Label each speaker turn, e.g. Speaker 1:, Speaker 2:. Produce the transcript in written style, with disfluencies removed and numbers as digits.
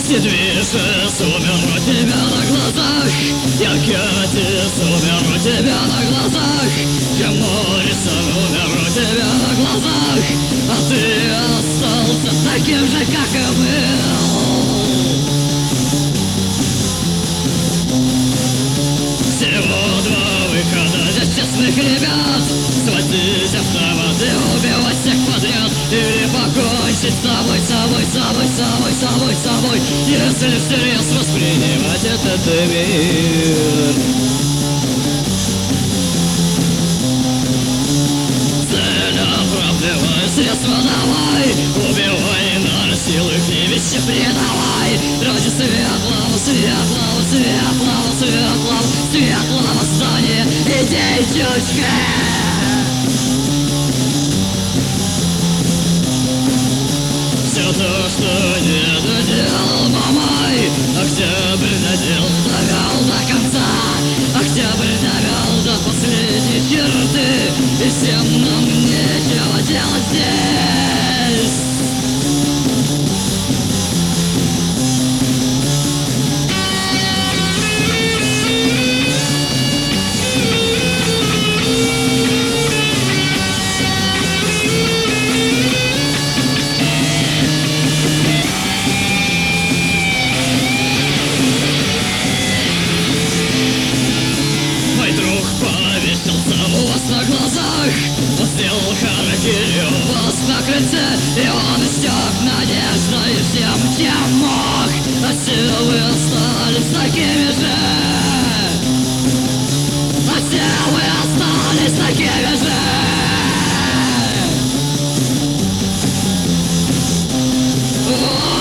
Speaker 1: Все движи умер у тебя на глазах, Яркатис умер у тебя на глазах, Джим Моррисон умер у тебя на глазах, а ты остался таким же, как и был. Всего два выхода для честных ребят: схватить автомат и убивать всех подряд, или покончить с собой, если всерьез воспринимать этот мир. Цель оправдывай, средства давай, убивай, насилуй, не вещи предавай. Ради светлого, светлого, светлого, светлого, светлого здания идей чучки. Все то, что не доделал Мамай, Октябрь довел до конца, Октябрь довел до последней черты, и всем нам нечего делать здесь. У вас на глазах он сделал харакири у вас на крыльце, и он истек надеждой всем, чем мог, а все вы остались такими же, а все вы остались такими же.